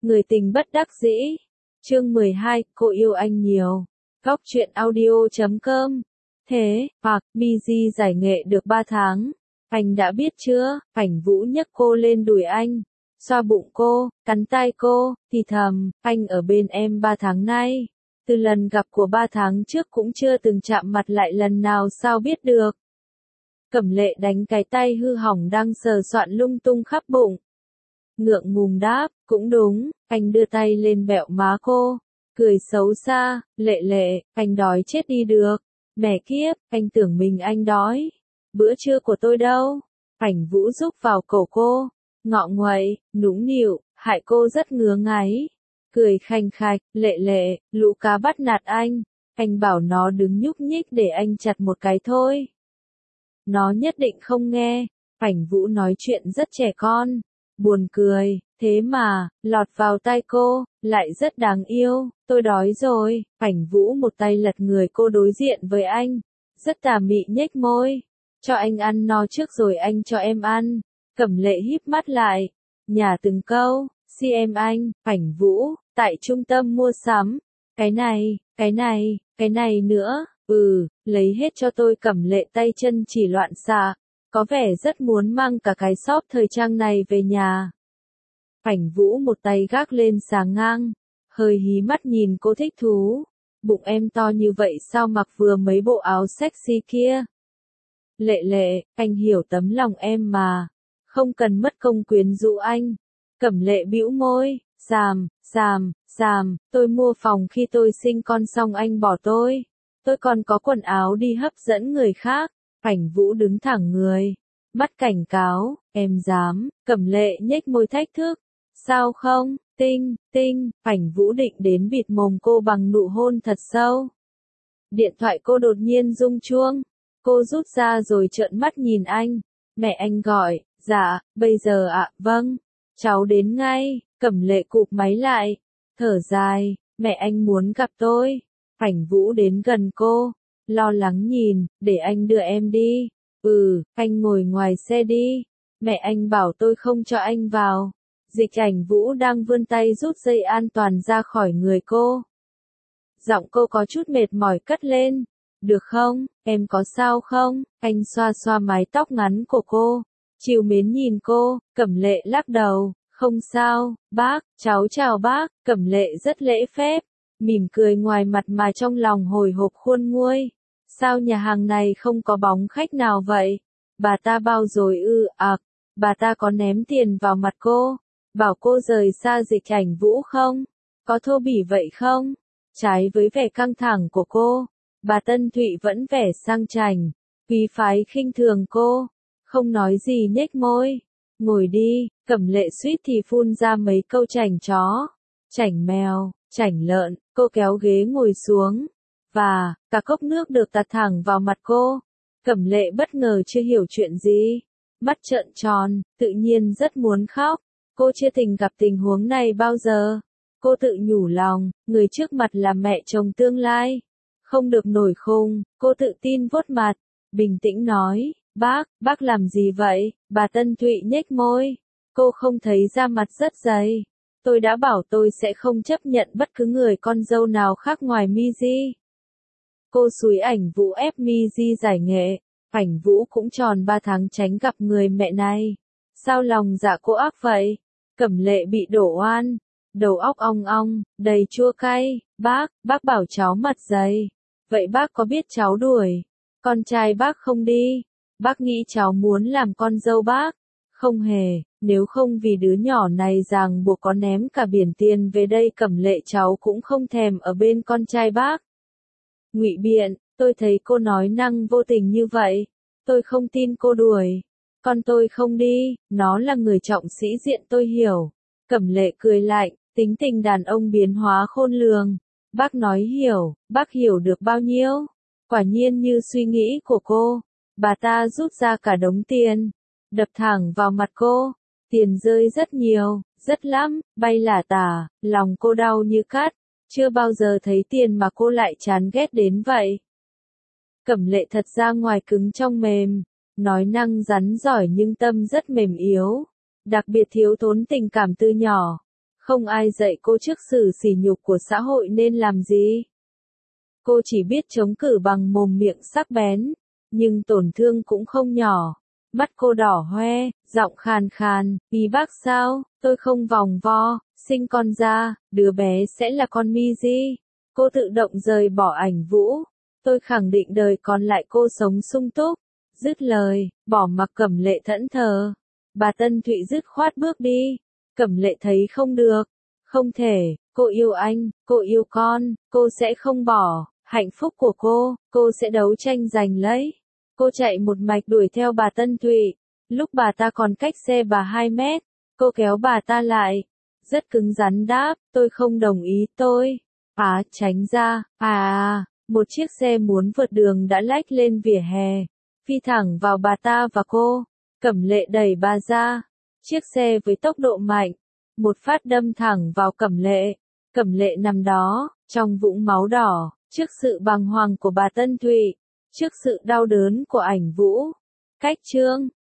Người tình bất đắc dĩ. Chương 12, cô yêu anh nhiều. Góc truyện audio.com. Thế, hoặc, Miji giải nghệ được 3 tháng. Anh đã biết chưa? Cảnh Vũ nhấc cô lên đùi anh, xoa bụng cô, cắn tai cô, thì thầm, anh ở bên em 3 tháng nay. Từ lần gặp của 3 tháng trước cũng chưa từng chạm mặt lại lần nào, sao biết được. Cẩm Lệ đánh cái tay hư hỏng đang sờ soạn lung tung khắp bụng. Ngượng ngùng đáp, cũng đúng. Anh đưa tay lên bẹo má cô, cười xấu xa, Lệ Lệ, anh đói chết đi được. Mẹ kiếp, anh tưởng mình anh đói. Bữa trưa của tôi đâu? Cảnh Vũ rúc vào cổ cô, ngọ nguậy, nũng nịu, hại cô rất ngứa ngáy. Cười khanh khạch, Lệ Lệ, lũ cá bắt nạt anh bảo nó đứng nhúc nhích để anh chặt một cái thôi. Nó nhất định không nghe. Cảnh Vũ nói chuyện rất trẻ con, buồn cười, thế mà, lọt vào tai cô, lại rất đáng yêu. Tôi đói rồi. Cảnh Vũ một tay lật người cô đối diện với anh, rất tà mị nhếch môi. Cho anh ăn no trước rồi anh cho em ăn. Cẩm Lệ híp mắt lại, nhả từng câu, em anh. Cảnh Vũ, tại trung tâm mua sắm. Cái này nữa, lấy hết cho tôi. Cẩm Lệ tay chân chỉ loạn xạ, có vẻ rất muốn mang cả cái shop thời trang này về nhà. Cảnh Vũ một tay gác lên xà ngang, hơi hí mắt nhìn cô thích thú. Bụng em to như vậy sao mặc vừa mấy bộ áo sexy kia? Lệ Lệ, anh hiểu tấm lòng em mà, không cần mất công quyến rũ anh. Cẩm Lệ bĩu môi, tôi mua phòng khi tôi sinh con xong anh bỏ tôi còn có quần áo đi hấp dẫn người khác. Cảnh Vũ đứng thẳng người, mắt cảnh cáo, em dám? Cẩm Lệ nhếch môi thách thức, sao không? Tinh. Cảnh Vũ định đến bịt mồm cô bằng nụ hôn thật sâu. Điện thoại cô đột nhiên rung chuông, cô rút ra rồi trợn mắt nhìn anh. Mẹ anh gọi. Dạ, bây giờ ạ. Vâng, cháu đến ngay. Cẩm Lệ cụp máy lại, thở dài, mẹ anh muốn gặp tôi. Cảnh Vũ đến gần cô, lo lắng nhìn, để anh đưa em đi. Anh ngồi ngoài xe đi. Mẹ anh bảo tôi không cho anh vào. Cảnh Vũ đang vươn tay rút dây an toàn ra khỏi người cô. Giọng cô có chút mệt mỏi cất lên. Được không, em có sao không? Anh xoa xoa mái tóc ngắn của cô, trìu mến nhìn cô. Cẩm Lệ lắc đầu, không sao, bác, cháu chào bác. Cẩm Lệ rất lễ phép, mỉm cười ngoài mặt mà trong lòng hồi hộp khôn nguôi. Sao nhà hàng này không có bóng khách nào vậy? Bà ta bao rồi bà ta có ném tiền vào mặt cô, bảo cô rời xa Cảnh Vũ không? Có thô bỉ vậy không? Trái với vẻ căng thẳng của cô, bà Tân Thụy vẫn vẻ sang chảnh, quý phái khinh thường cô, không nói gì nhếch môi. Ngồi đi. Cẩm Lệ suýt thì phun ra mấy câu chảnh chó, chảnh mèo, chảnh lợn. Cô kéo ghế ngồi xuống, và cả cốc nước được tạt thẳng vào mặt cô. Cẩm Lệ bất ngờ chưa hiểu chuyện gì, mắt trợn tròn, tự nhiên rất muốn khóc. Cô chưa từng gặp tình huống này bao giờ. Cô tự nhủ lòng, người trước mặt là mẹ chồng tương lai, không được nổi khùng. Cô tự tin vuốt mặt, bình tĩnh nói, bác làm gì vậy? Bà Tân Thụy nhếch môi, cô không thấy da mặt rất dày. Tôi đã bảo tôi sẽ không chấp nhận bất cứ người con dâu nào khác ngoài Miji. Cô xúi Ảnh Vũ ép Miji giải nghệ. Ảnh Vũ cũng tròn 3 tháng tránh gặp người mẹ này. Sao lòng dạ cô ác vậy? Cẩm Lệ bị đổ oan, đầu óc ong ong, đầy chua cay. Bác bảo cháu mặt dày. Vậy bác có biết cháu đuổi con trai bác không đi? Bác nghĩ cháu muốn làm con dâu bác? Không hề, nếu không vì đứa nhỏ này ràng buộc có ném cả biển tiền về đây Cẩm Lệ cháu cũng không thèm ở bên con trai bác. Ngụy biện, tôi thấy cô nói năng vô tình như vậy. Tôi không tin cô đuổi con tôi không đi, nó là người trọng sĩ diện tôi hiểu. Cẩm Lệ cười lạnh, tính tình đàn ông biến hóa khôn lường. Bác nói hiểu, bác hiểu được bao nhiêu? Quả nhiên như suy nghĩ của cô. Bà ta rút ra cả đống tiền, đập thẳng vào mặt cô. Tiền rơi rất nhiều, rất lắm, bay lả tả, lòng cô đau như cắt. Chưa bao giờ thấy tiền mà cô lại chán ghét đến vậy. Cẩm Lệ thật ra ngoài cứng trong mềm, nói năng rắn giỏi nhưng tâm rất mềm yếu, đặc biệt thiếu thốn tình cảm từ nhỏ. Không ai dạy cô trước sự sỉ nhục của xã hội nên làm gì. Cô chỉ biết chống cự bằng mồm miệng sắc bén, nhưng tổn thương cũng không nhỏ. Mắt cô đỏ hoe, giọng khàn khàn, "Ý bác sao, tôi không vòng vo, sinh con ra, đứa bé sẽ là con Miji." Cô tự động rời bỏ ảnh Vũ. "Tôi khẳng định đời còn lại cô sống sung túc." Dứt lời, bỏ mặc Cẩm Lệ thẫn thờ. Bà Tân Thụy dứt khoát bước đi. Cẩm Lệ thấy không được. Không thể, cô yêu anh, cô yêu con, cô sẽ không bỏ. Hạnh phúc của cô sẽ đấu tranh giành lấy. Cô chạy một mạch đuổi theo bà Tân Thụy. Lúc bà ta còn cách xe bà 2 mét, cô kéo bà ta lại. Rất cứng rắn đáp, "Tôi không đồng ý tôi." Tránh ra, một chiếc xe muốn vượt đường đã lách lên vỉa hè, phi thẳng vào bà ta và cô. Cẩm Lệ đẩy bà ra. Chiếc xe với tốc độ mạnh, một phát đâm thẳng vào Cẩm Lệ. Cẩm Lệ nằm đó, trong vũng máu đỏ, trước sự bàng hoàng của bà Tân Thụy, trước sự đau đớn của ảnh Vũ. Cách chương